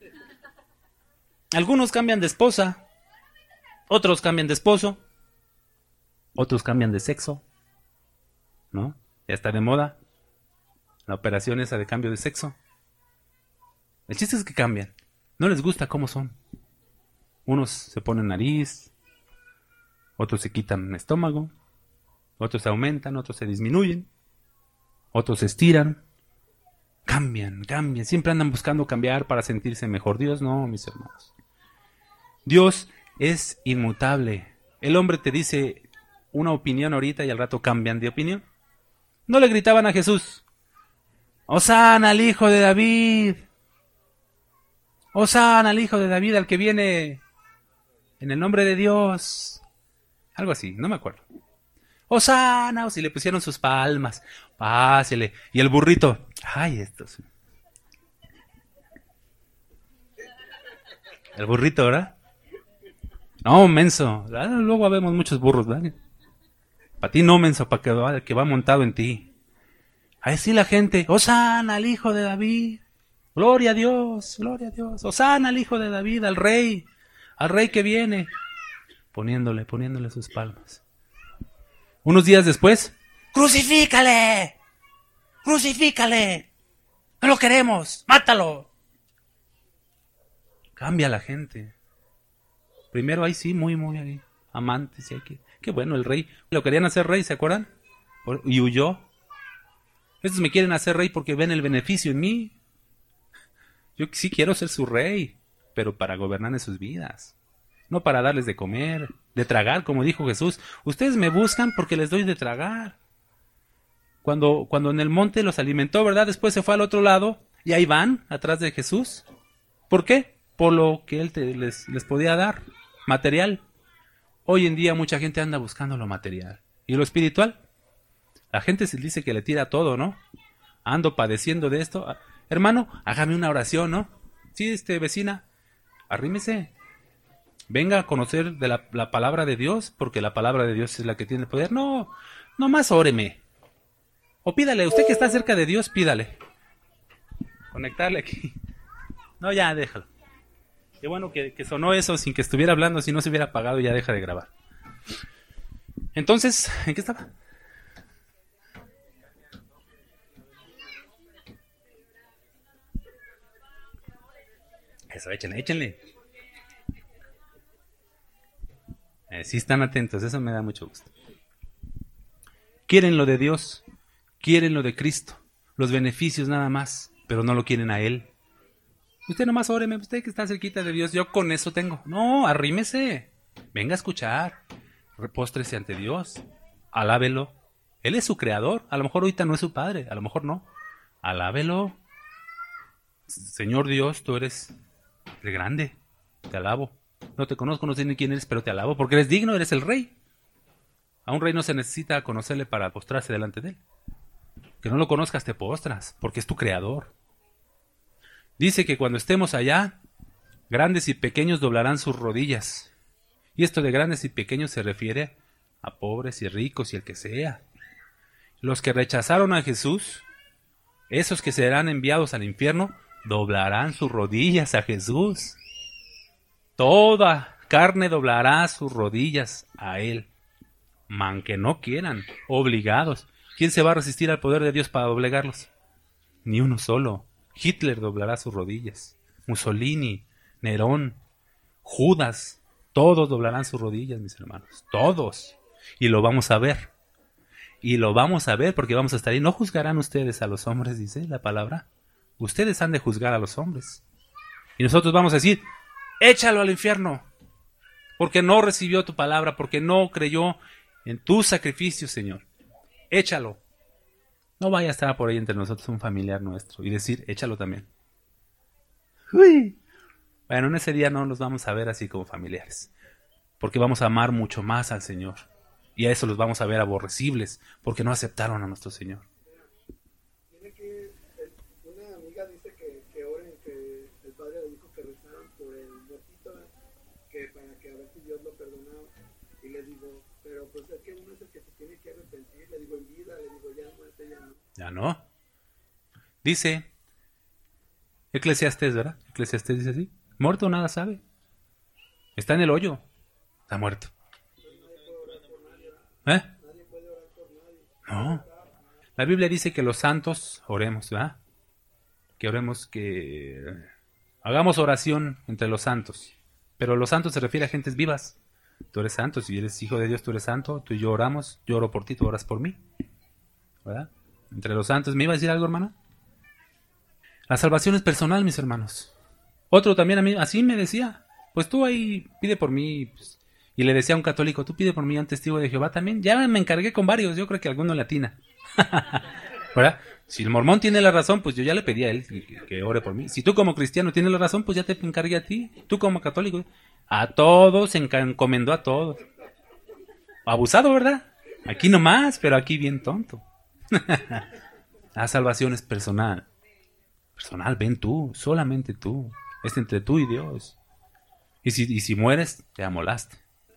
Algunos cambian de esposa, otros cambian de esposo, otros cambian de sexo, ¿no? Ya está de moda la operación esa de cambio de sexo. El chiste es que cambian. No les gusta cómo son. Unos se ponen nariz, otros se quitan estómago, otros se aumentan, otros se disminuyen, otros se estiran. Cambian, siempre andan buscando cambiar para sentirse mejor. Dios no, mis hermanos. Dios es inmutable. El hombre te dice una opinión ahorita y al rato cambian de opinión. No le gritaban a Jesús, Hosana al hijo de David, Hosana al hijo de David, al que viene en el nombre de Dios. Algo así, no me acuerdo. Hosana, o si le pusieron sus palmas, pásele. Y el burrito, ay, estos. El burrito, ¿verdad? No, menso. Luego vemos muchos burros, ¿verdad? Para ti no, menso, para que va montado en ti. Ahí sí la gente, Hosana al hijo de David. Gloria a Dios, gloria a Dios. Hosana al hijo de David, al rey que viene. Poniéndole sus palmas. Unos días después, ¡crucifícale! ¡Crucifícale! ¡No lo queremos! ¡Mátalo! Cambia la gente. Primero ahí sí, muy ahí, amantes. Y hay que... Qué bueno, el rey. Lo querían hacer rey, ¿se acuerdan? Y huyó. Estos me quieren hacer rey porque ven el beneficio en mí. Yo sí quiero ser su rey, pero para gobernar en sus vidas. No para darles de comer, de tragar, como dijo Jesús. Ustedes me buscan porque les doy de tragar. Cuando en el monte los alimentó, ¿verdad? Después se fue al otro lado y ahí van, atrás de Jesús. ¿Por qué? Por lo que Él les podía dar, material. Hoy en día mucha gente anda buscando lo material. ¿Y lo espiritual? La gente se dice que le tira todo, ¿no? Ando padeciendo de esto. Hermano, hágame una oración, ¿no? Sí, vecina, arrímese. Venga a conocer de la palabra de Dios, porque la palabra de Dios es la que tiene el poder. No más óreme. O pídale, usted que está cerca de Dios, pídale. Conectarle aquí. No, ya, déjalo. Qué bueno que sonó eso sin que estuviera hablando, si no se hubiera apagado ya deja de grabar. Entonces, ¿en qué estaba? Eso, échenle. Sí están atentos, eso me da mucho gusto. Quieren lo de Dios, quieren lo de Cristo, los beneficios nada más, pero no lo quieren a Él. Usted nomás óreme, usted que está cerquita de Dios, yo con eso tengo. No, arrímese, venga a escuchar, repóstrese ante Dios, alábelo. Él es su creador, a lo mejor ahorita no es su padre, a lo mejor no. Alábelo. Señor Dios, tú eres el grande, te alabo. No te conozco, no sé ni quién eres, pero te alabo porque eres digno, eres el rey. A un rey no se necesita conocerle para postrarse delante de él. Que no lo conozcas te postras, porque es tu creador. Dice que cuando estemos allá, grandes y pequeños doblarán sus rodillas. Y esto de grandes y pequeños se refiere a pobres y ricos y el que sea. Los que rechazaron a Jesús, esos que serán enviados al infierno, doblarán sus rodillas a Jesús. Toda carne doblará sus rodillas a Él. aunque no quieran, obligados. ¿Quién se va a resistir al poder de Dios para doblegarlos? Ni uno solo. Hitler doblará sus rodillas, Mussolini, Nerón, Judas, todos doblarán sus rodillas, mis hermanos, todos. Y lo vamos a ver. Y lo vamos a ver porque vamos a estar ahí. No juzgarán ustedes a los hombres, dice la palabra. Ustedes han de juzgar a los hombres. Y nosotros vamos a decir, échalo al infierno, porque no recibió tu palabra, porque no creyó en tu sacrificio, Señor. Échalo. No vaya a estar por ahí entre nosotros un familiar nuestro y decir, échalo también. Uy. Bueno, en ese día no los vamos a ver así como familiares, porque vamos a amar mucho más al Señor. Y a eso los vamos a ver aborrecibles, porque no aceptaron a nuestro Señor. Tiene que, una amiga dice que oren, que el padre le dijo que rezaran por el muertito, que para que a ver si Dios lo perdonaba. Y le digo, pero pues es que uno es el que se tiene que arrepentir. Le digo, en vida, le digo, ya muerte, ya no. Ya no. Dice Eclesiastés, ¿verdad? Eclesiastés dice así. Muerto nada sabe. Está en el hoyo. Está muerto. ¿Eh? No. La Biblia dice que los santos oremos, ¿verdad? Que oremos, que hagamos oración entre los santos. Pero los santos se refiere a gentes vivas. Tú eres santo, si eres hijo de Dios, tú eres santo. Tú y yo oramos, yo oro por ti, tú oras por mí. ¿Verdad? Entre los santos. ¿Me iba a decir algo, hermana? La salvación es personal, mis hermanos. Otro también a mí, así me decía. Pues tú ahí pide por mí. Pues, y le decía a un católico, tú pide por mí a un testigo de Jehová también. Ya me encargué con varios, yo creo que alguno latina. ¿Verdad? Si el mormón tiene la razón, pues yo ya le pedí a él que ore por mí. Si tú como cristiano tienes la razón, pues ya te encargué a ti. Tú como católico. A todos, encomendó a todos. Abusado, ¿verdad? Aquí nomás, pero aquí bien tonto. La salvación es personal. Personal, ven tú, solamente tú. Es entre tú y Dios. Y si mueres, te amolaste.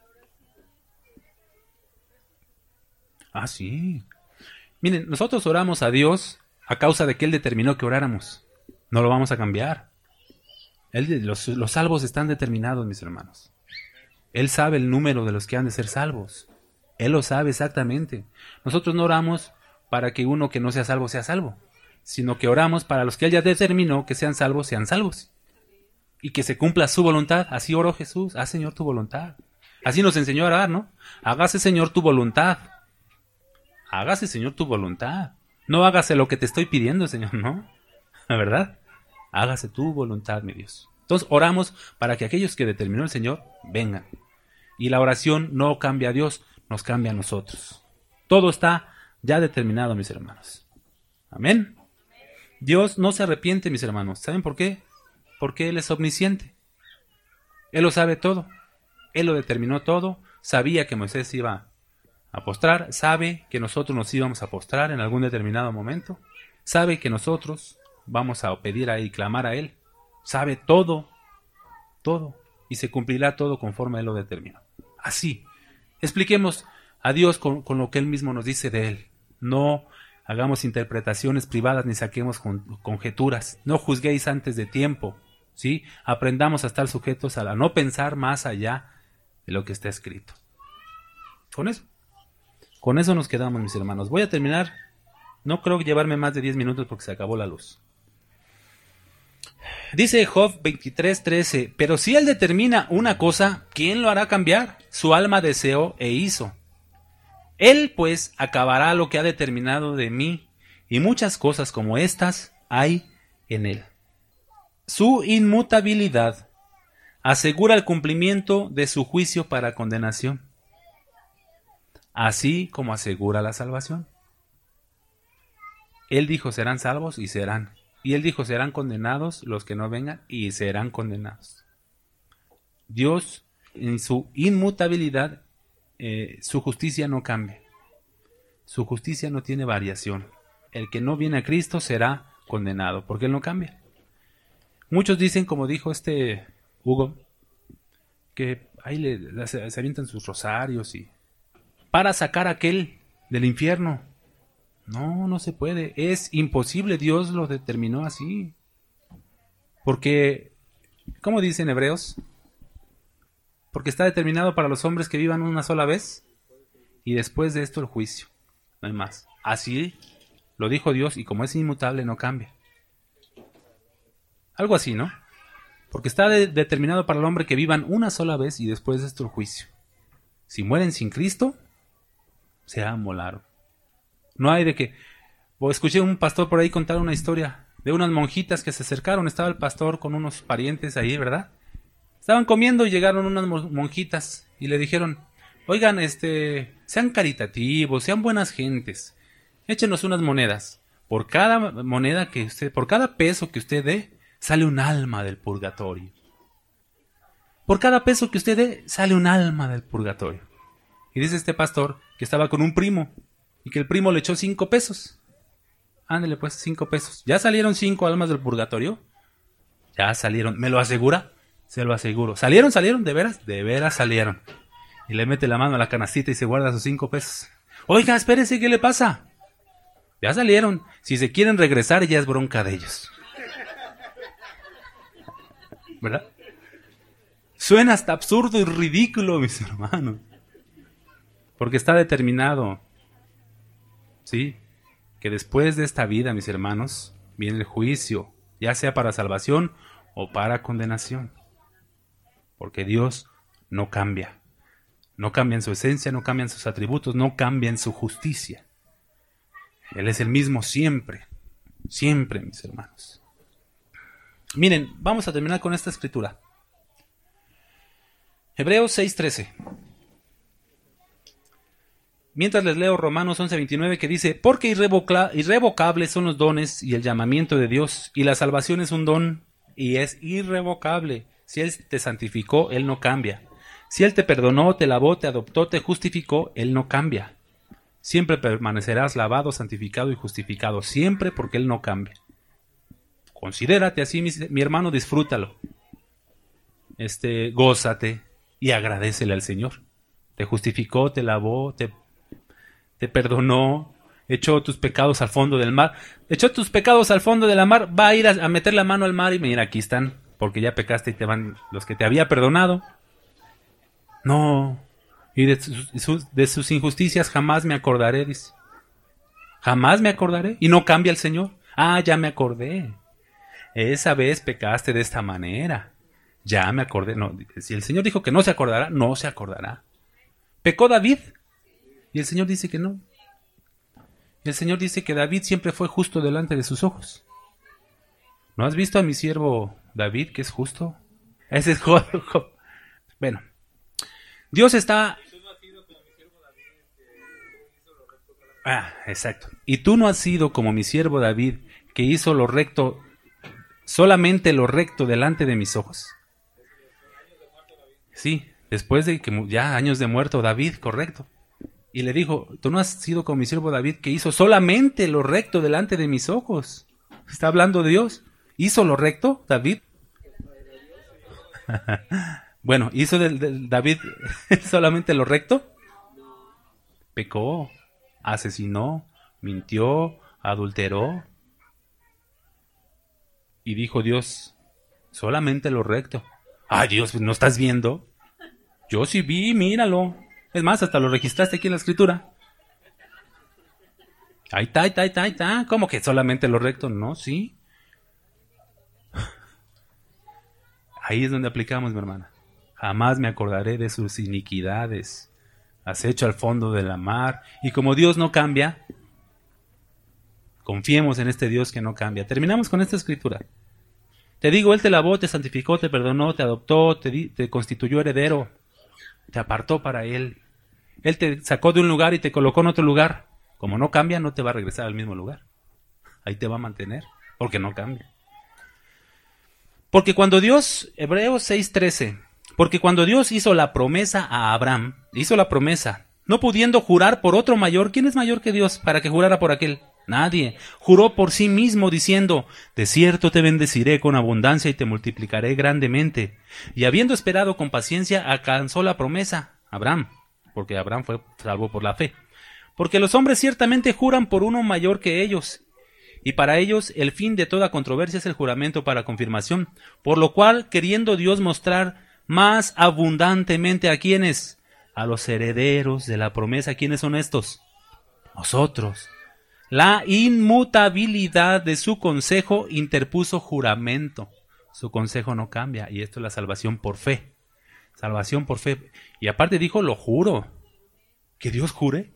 Ah, sí. Miren, nosotros oramos a Dios a causa de que Él determinó que oráramos. No lo vamos a cambiar. Los salvos están determinados, mis hermanos. Él sabe el número de los que han de ser salvos. Él lo sabe exactamente. Nosotros no oramos para que uno que no sea salvo, sino que oramos para los que Él ya determinó que sean salvos. Y que se cumpla su voluntad. Así oró Jesús. Haz, Señor, tu voluntad. Así nos enseñó a orar, ¿no? Hágase, Señor, tu voluntad. Hágase, Señor, tu voluntad. No hágase lo que te estoy pidiendo, Señor, ¿no? ¿Verdad? Hágase tu voluntad, mi Dios. Entonces oramos para que aquellos que determinó el Señor vengan. Y la oración no cambia a Dios, nos cambia a nosotros. Todo está ya determinado, mis hermanos. Amén. Dios no se arrepiente, mis hermanos. ¿Saben por qué? Porque Él es omnisciente. Él lo sabe todo. Él lo determinó todo. Sabía que Moisés iba a postrar. Sabe que nosotros nos íbamos a postrar en algún determinado momento. Sabe que nosotros vamos a pedir a Él y clamar a Él. Sabe todo. Todo. Y se cumplirá todo conforme Él lo determinó. Así. Expliquemos a Dios con lo que Él mismo nos dice de Él. No hagamos interpretaciones privadas ni saquemos conjeturas. No juzguéis antes de tiempo. ¿Sí? Aprendamos a estar sujetos a no pensar más allá de lo que está escrito. Con eso nos quedamos, mis hermanos. Voy a terminar. No creo llevarme más de 10 minutos porque se acabó la luz. Dice Job 23:13, pero si Él determina una cosa, ¿quién lo hará cambiar? Su alma deseó e hizo. Él, pues, acabará lo que ha determinado de mí, y muchas cosas como estas hay en Él. Su inmutabilidad asegura el cumplimiento de su juicio para condenación, así como asegura la salvación. Él dijo, serán salvos y serán. Y Él dijo, serán condenados los que no vengan y serán condenados. Dios, en su inmutabilidad, su justicia no cambia. Su justicia no tiene variación. El que no viene a Cristo será condenado, porque Él no cambia. Muchos dicen, como dijo Hugo, que ahí se avientan sus rosarios y para sacar a aquel del infierno. No, no se puede. Es imposible. Dios lo determinó así. Porque, ¿cómo dicen Hebreos? Porque está determinado para los hombres que vivan una sola vez y después de esto el juicio. No hay más. Así lo dijo Dios, y como es inmutable, no cambia. Algo así, ¿no? Porque está determinado para el hombre que vivan una sola vez y después de esto el juicio. Si mueren sin Cristo, se amolaron. No hay de que... O escuché un pastor por ahí contar una historia de unas monjitas que se acercaron. Estaba el pastor con unos parientes ahí, ¿verdad? Estaban comiendo y llegaron unas monjitas y le dijeron: oigan, sean caritativos, sean buenas gentes, échenos unas monedas. Por cada moneda que usted, por cada peso que usted dé, sale un alma del purgatorio. Por cada peso que usted dé, sale un alma del purgatorio. Y dice este pastor que estaba con un primo y que el primo le echó 5 pesos. Ándele pues, 5 pesos. ¿Ya salieron 5 almas del purgatorio? Ya salieron. ¿Me lo asegura? Se lo aseguro. ¿Salieron? ¿De veras? De veras salieron. Y le mete la mano a la canastita y se guarda sus 5 pesos. Oiga, espérese, ¿qué le pasa? Ya salieron. Si se quieren regresar, ya es bronca de ellos. ¿Verdad? Suena hasta absurdo y ridículo, mis hermanos. Porque está determinado, ¿sí?, que después de esta vida, mis hermanos, viene el juicio, ya sea para salvación o para condenación. Porque Dios no cambia. No cambia en su esencia, no cambia en sus atributos, no cambia en su justicia. Él es el mismo siempre, siempre, mis hermanos. Miren, vamos a terminar con esta escritura. Hebreos 6:13. Mientras les leo Romanos 11:29, que dice: porque irrevocables son los dones y el llamamiento de Dios, y la salvación es un don y es irrevocable. Si Él te santificó, Él no cambia. Si Él te perdonó, te lavó, te adoptó, te justificó, Él no cambia. Siempre permanecerás lavado, santificado y justificado, siempre, porque Él no cambia. Considérate así, mi hermano, disfrútalo. Gózate y agradécele al Señor. Te justificó, te lavó, te perdonó, echó tus pecados al fondo del mar. Echó tus pecados al fondo de la mar, va a ir a meter la mano al mar y mira, aquí están, porque ya pecaste y te van los que te había perdonado. No, y de sus injusticias jamás me acordaré, dice. Jamás me acordaré. Y no cambia el Señor. Ah, ya me acordé. Esa vez pecaste de esta manera. Ya me acordé. No, si el Señor dijo que no se acordará, no se acordará. ¿Pecó David? Y el Señor dice que no. El Señor dice que David siempre fue justo delante de sus ojos. ¿No has visto a mi siervo David, que es justo? Ese es Job. Bueno, Dios está... exacto. Y tú no has sido como mi siervo David, que hizo lo recto, solamente lo recto delante de mis ojos. Sí, después de que ya años de muerto David, correcto. Y le dijo: tú no has sido como mi siervo David, que hizo solamente lo recto delante de mis ojos. Está hablando de Dios. ¿Hizo lo recto, David? Bueno, ¿hizo David solamente lo recto? Pecó, asesinó, mintió, adulteró. Y dijo Dios: solamente lo recto. Ay, Dios, ¿no estás viendo? Yo sí vi, míralo. Es más, hasta lo registraste aquí en la escritura. Ahí está. ¿Cómo que solamente lo recto? No, sí. Ahí es donde aplicamos, mi hermana. Jamás me acordaré de sus iniquidades. Has hecho al fondo de la mar. Y como Dios no cambia, confiemos en este Dios que no cambia. Terminamos con esta escritura. Te digo, Él te lavó, te santificó, te perdonó, te adoptó, te constituyó heredero, te apartó para Él. Él te sacó de un lugar y te colocó en otro lugar. Como no cambia, no te va a regresar al mismo lugar. Ahí te va a mantener, porque no cambia. Porque cuando Dios, Hebreos 6:13, porque cuando Dios hizo la promesa a Abraham, hizo la promesa, no pudiendo jurar por otro mayor. ¿Quién es mayor que Dios para que jurara por aquel? Nadie. Juró por sí mismo diciendo: de cierto te bendeciré con abundancia y te multiplicaré grandemente. Y habiendo esperado con paciencia, alcanzó la promesa, Abraham, porque Abraham fue salvo por la fe. Porque los hombres ciertamente juran por uno mayor que ellos, y para ellos el fin de toda controversia es el juramento para confirmación, por lo cual, queriendo Dios mostrar más abundantemente a quienes, a los herederos de la promesa. ¿Quiénes son estos? Nosotros. La inmutabilidad de su consejo interpuso juramento. Su consejo no cambia, y esto es la salvación por fe. Salvación por fe. Y aparte dijo, lo juro. ¿Que Dios jure?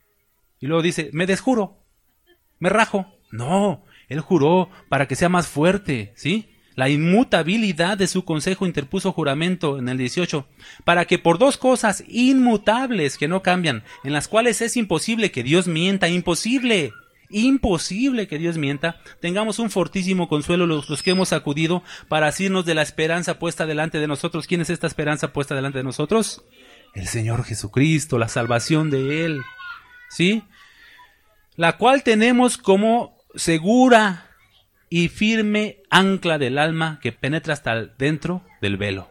Y luego dice, me desjuro, me rajo. No, Él juró para que sea más fuerte, ¿sí? La inmutabilidad de su consejo interpuso juramento en el 18, para que por dos cosas inmutables que no cambian, en las cuales es imposible que Dios mienta, imposible que Dios mienta, tengamos un fortísimo consuelo los que hemos acudido para asirnos de la esperanza puesta delante de nosotros. ¿Quién es esta esperanza puesta delante de nosotros? El Señor Jesucristo, la salvación de Él, ¿sí? La cual tenemos como segura y firme ancla del alma que penetra hasta dentro del velo.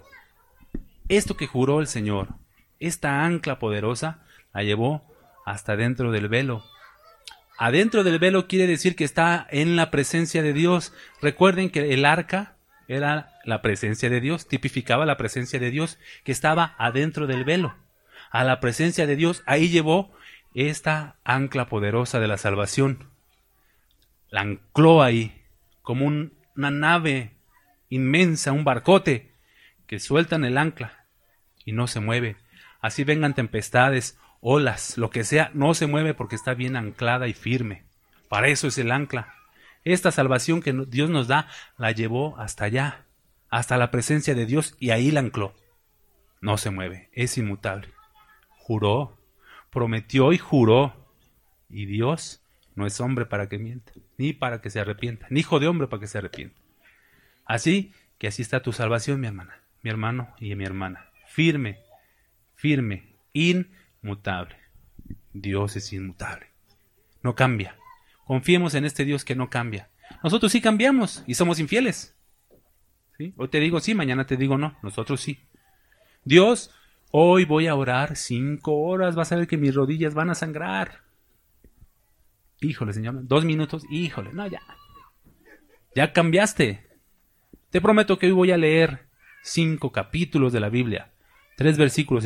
Esto que juró el Señor, esta ancla poderosa, la llevó hasta dentro del velo. Adentro del velo quiere decir que está en la presencia de Dios. Recuerden que el arca era la presencia de Dios, tipificaba la presencia de Dios que estaba adentro del velo. A la presencia de Dios, ahí llevó esta ancla poderosa de la salvación. La ancló ahí, como una nave inmensa, un barcote, que sueltan el ancla y no se mueve. Así vengan tempestades, olas, lo que sea, no se mueve porque está bien anclada y firme. Para eso es el ancla. Esta salvación que Dios nos da, la llevó hasta allá, hasta la presencia de Dios, y ahí la ancló. No se mueve, es inmutable. Juró, prometió y juró. Y Dios no es hombre para que mienta, ni para que se arrepienta, ni hijo de hombre para que se arrepienta. Así que así está tu salvación, mi hermana, mi hermano y mi hermana. Firme, firme, inmutable. Dios es inmutable. No cambia. Confiemos en este Dios que no cambia. Nosotros sí cambiamos y somos infieles. ¿Sí? Hoy te digo sí, mañana te digo no. Nosotros sí. Dios, hoy voy a orar 5 horas. Vas a ver que mis rodillas van a sangrar. Híjole, Señor, 2 minutos, híjole, no, ya cambiaste. Te prometo que hoy voy a leer 5 capítulos de la Biblia, 3 versículos.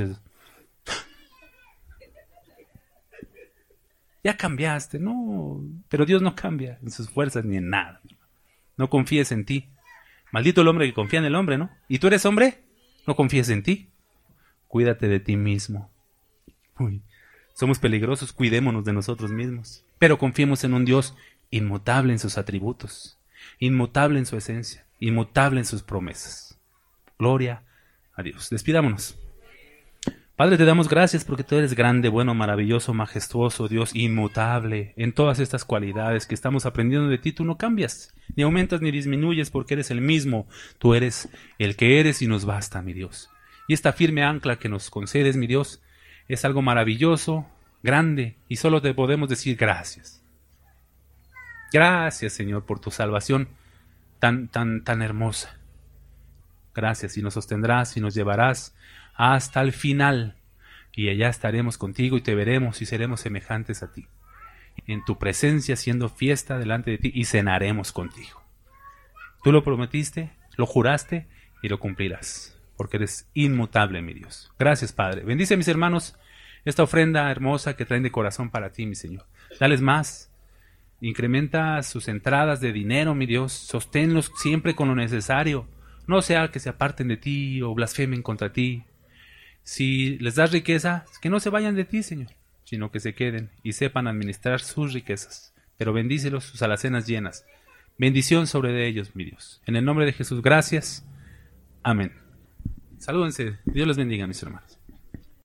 Ya cambiaste, no, pero Dios no cambia en sus fuerzas ni en nada. No confíes en ti. Maldito el hombre que confía en el hombre, ¿no? ¿Y tú eres hombre? No confíes en ti. Cuídate de ti mismo. Uy, somos peligrosos, cuidémonos de nosotros mismos. Pero confiemos en un Dios inmutable en sus atributos, inmutable en su esencia, inmutable en sus promesas. Gloria a Dios. Despidámonos. Padre, te damos gracias porque tú eres grande, bueno, maravilloso, majestuoso, Dios inmutable en todas estas cualidades que estamos aprendiendo de ti. Tú no cambias, ni aumentas ni disminuyes porque eres el mismo. Tú eres el que eres y nos basta, mi Dios. Y esta firme ancla que nos concedes, mi Dios, es algo maravilloso, grande, y solo te podemos decir gracias. Gracias, Señor, por tu salvación tan hermosa. Gracias, y nos sostendrás y nos llevarás hasta el final, y allá estaremos contigo y te veremos y seremos semejantes a ti. En tu presencia, haciendo fiesta delante de ti, y cenaremos contigo. Tú lo prometiste, lo juraste y lo cumplirás, porque eres inmutable, mi Dios. Gracias, Padre. Bendice a mis hermanos esta ofrenda hermosa que traen de corazón para ti, mi Señor. Dales más. Incrementa sus entradas de dinero, mi Dios. Sosténlos siempre con lo necesario. No sea que se aparten de ti o blasfemen contra ti. Si les das riqueza, que no se vayan de ti, Señor, sino que se queden y sepan administrar sus riquezas. Pero bendícelos, sus alacenas llenas. Bendición sobre ellos, mi Dios. En el nombre de Jesús, gracias. Amén. Salúdense. Dios les bendiga, mis hermanos.